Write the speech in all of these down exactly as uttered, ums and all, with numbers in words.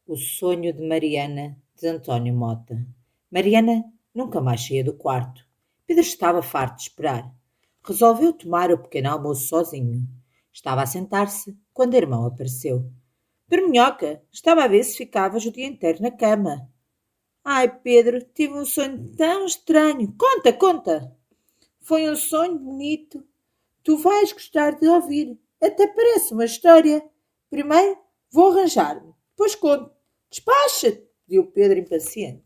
O sonho de Mariana, de António Mota. Mariana nunca mais saía do quarto. Pedro estava farto de esperar. Resolveu tomar o pequeno almoço sozinho. Estava a sentar-se quando o irmão apareceu. Dorminhoca, estava a ver se ficavas o dia inteiro na cama. Ai, Pedro, tive um sonho tão estranho. Conta, conta. Foi um sonho bonito. Tu vais gostar de ouvir. Até parece uma história. Primeiro vou arranjar-me. Depois conto. Despacha-te, pediu Pedro impaciente.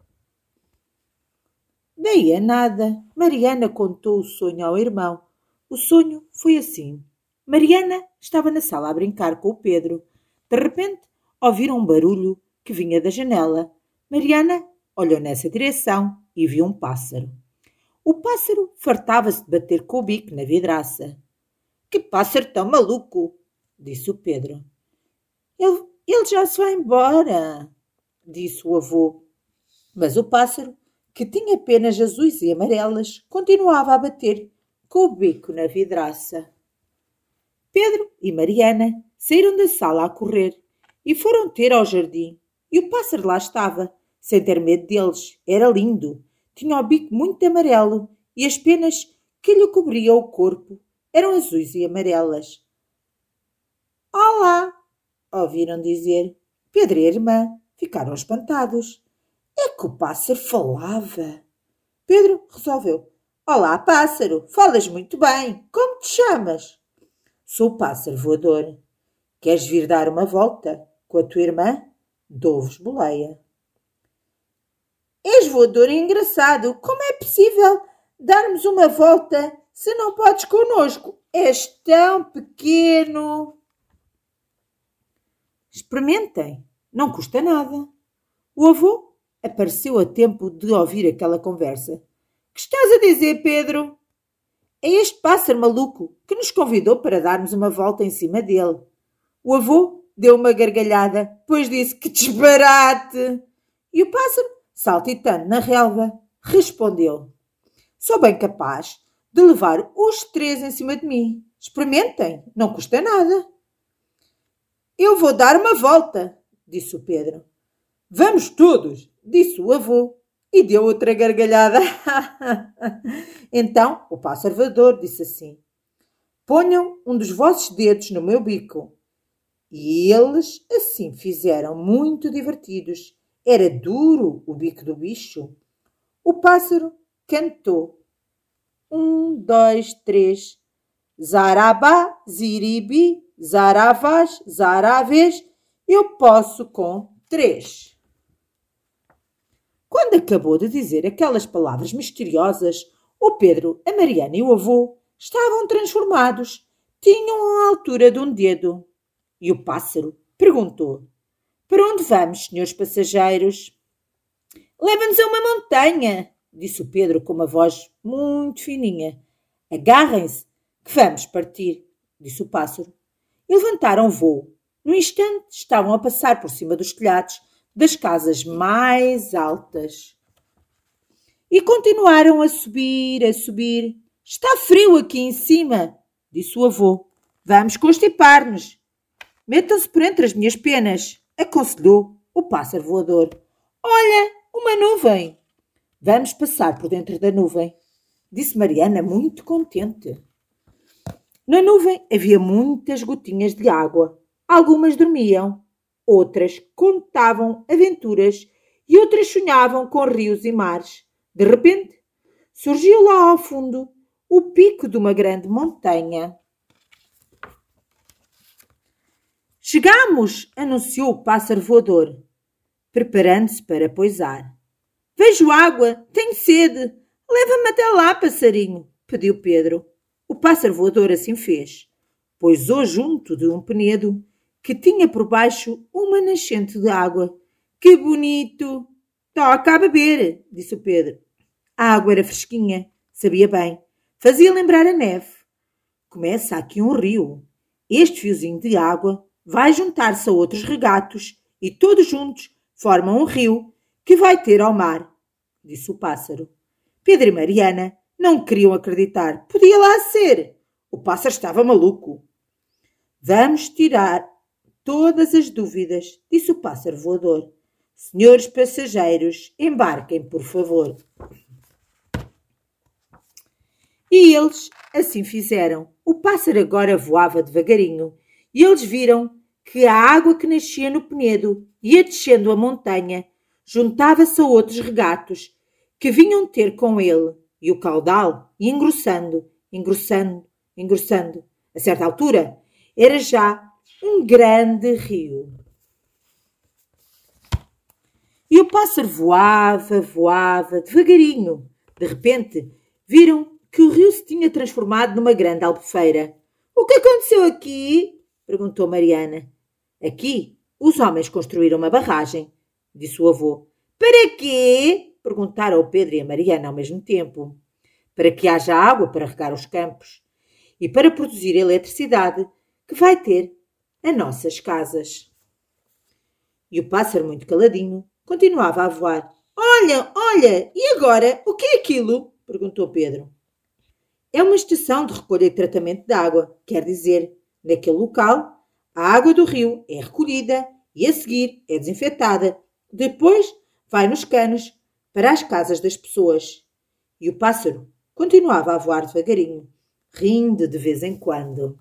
Daí a nada, Mariana contou o sonho ao irmão. O sonho foi assim. Mariana estava na sala a brincar com o Pedro. De repente, ouviram um barulho que vinha da janela. Mariana olhou nessa direção e viu um pássaro. O pássaro fartava-se de bater com o bico na vidraça. Que pássaro tão maluco, disse o Pedro. Ele, ele já se vai embora, disse o avô. Mas o pássaro, que tinha penas azuis e amarelas, continuava a bater com o bico na vidraça. Pedro e Mariana saíram da sala a correr e foram ter ao jardim. E o pássaro lá estava, sem ter medo deles. Era lindo. Tinha o bico muito amarelo e as penas que lhe cobriam o corpo eram azuis e amarelas. Olá! Ouviram dizer. Pedro e a irmã ficaram espantados. É que o pássaro falava. Pedro resolveu. Olá, pássaro, falas muito bem. Como te chamas? Sou o pássaro voador. Queres vir dar uma volta com a tua irmã? Dou-vos boleia. És voador e engraçado. Como é possível darmos uma volta se não podes connosco? És tão pequeno. Experimentem. Não custa nada. O avô apareceu a tempo de ouvir aquela conversa. Que estás a dizer, Pedro? É este pássaro maluco que nos convidou para darmos uma volta em cima dele. O avô deu uma gargalhada, pois disse que disparate. E o pássaro, saltitando na relva, respondeu. Sou bem capaz de levar os três em cima de mim. Experimentem, não custa nada. Eu vou dar uma volta, disse o Pedro. Vamos todos, disse o avô. E deu outra gargalhada. Então o pássaro voador disse assim. Ponham um dos vossos dedos no meu bico. E eles assim fizeram, muito divertidos. Era duro o bico do bicho. O pássaro cantou. Um, dois, três. Zarabá, ziribi, zaravás, zaravês. Eu posso com três. Quando acabou de dizer aquelas palavras misteriosas, o Pedro, a Mariana e o avô estavam transformados. Tinham a altura de um dedo. E o pássaro perguntou. Para onde vamos, senhores passageiros? Leva-nos a uma montanha, disse o Pedro com uma voz muito fininha. Agarrem-se, que vamos partir, disse o pássaro. E levantaram voo. No instante estavam a passar por cima dos telhados das casas mais altas. E continuaram a subir, a subir. Está frio aqui em cima, disse o avô. Vamos constipar-nos. Metam-se por entre as minhas penas, aconselhou o pássaro voador. Olha, uma nuvem. Vamos passar por dentro da nuvem, disse Mariana, muito contente. Na nuvem havia muitas gotinhas de água. Algumas dormiam. Outras contavam aventuras e outras sonhavam com rios e mares. De repente, surgiu lá ao fundo o pico de uma grande montanha. Chegamos, anunciou o pássaro voador, preparando-se para pousar. Vejo água, tenho sede. Leva-me até lá, passarinho, pediu Pedro. O pássaro voador assim fez. Pousou junto de um penedo que tinha por baixo uma nascente de água. Que bonito! Toca a beber, disse o Pedro. A água era fresquinha, sabia bem. Fazia lembrar a neve. Começa aqui um rio. Este fiozinho de água vai juntar-se a outros regatos e todos juntos formam um rio que vai ter ao mar, disse o pássaro. Pedro e Mariana não queriam acreditar. Podia lá ser. O pássaro estava maluco. Vamos tirar... todas as dúvidas, disse o pássaro voador. Senhores passageiros, embarquem, por favor. E eles assim fizeram. O pássaro agora voava devagarinho e eles viram que a água que nascia no penedo ia descendo a montanha, juntava-se a outros regatos que vinham ter com ele e o caudal ia engrossando, engrossando, engrossando. A certa altura era já um grande rio. E o pássaro voava, voava, devagarinho. De repente, viram que o rio se tinha transformado numa grande albufeira. O que aconteceu aqui? Perguntou Mariana. Aqui, os homens construíram uma barragem, disse o avô. Para quê? Perguntaram o Pedro e a Mariana ao mesmo tempo. Para que haja água para regar os campos e para produzir eletricidade que vai ter as nossas casas. E o pássaro, muito caladinho, continuava a voar. Olha, olha, e agora? O que é aquilo? Perguntou Pedro. É uma estação de recolha e tratamento de água. Quer dizer, naquele local, a água do rio é recolhida e a seguir é desinfetada. Depois vai nos canos para as casas das pessoas. E o pássaro continuava a voar devagarinho, rindo de vez em quando.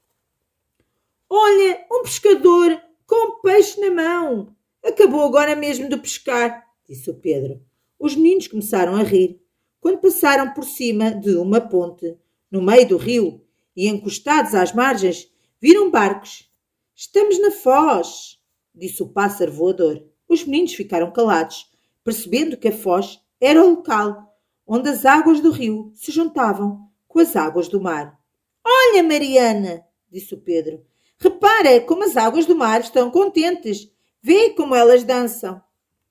Olha, um pescador com um peixe na mão. Acabou agora mesmo de pescar, disse o Pedro. Os meninos começaram a rir quando passaram por cima de uma ponte, no meio do rio, e encostados às margens, viram barcos. Estamos na Foz, disse o pássaro voador. Os meninos ficaram calados, percebendo que a Foz era o local onde as águas do rio se juntavam com as águas do mar. Olha, Mariana, disse o Pedro, repara como as águas do mar estão contentes. Vê como elas dançam.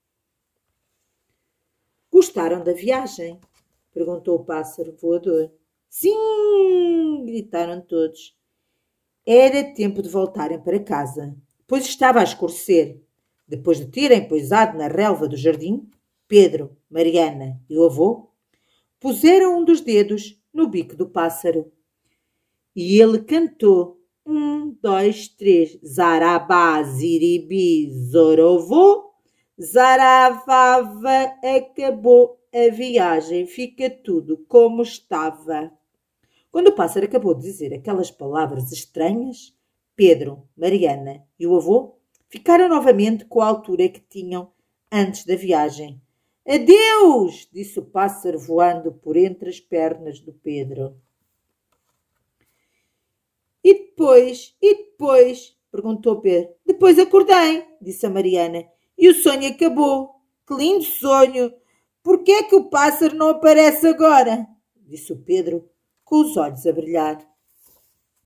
Gostaram da viagem? Perguntou o pássaro voador. Sim, gritaram todos. Era tempo de voltarem para casa, pois estava a escurecer. Depois de terem pousado na relva do jardim, Pedro, Mariana e o avô puseram um dos dedos no bico do pássaro. E ele cantou. Um, dois, três. Zarabá, ziribi, zorovô. Zaravava, acabou a viagem. Fica tudo como estava. Quando o pássaro acabou de dizer aquelas palavras estranhas, Pedro, Mariana e o avô ficaram novamente com a altura que tinham antes da viagem. Adeus, disse o pássaro voando por entre as pernas do Pedro. E depois, e depois, perguntou Pedro. Depois acordei, disse a Mariana, e o sonho acabou. Que lindo sonho! Por que é que o pássaro não aparece agora? Disse o Pedro, com os olhos a brilhar.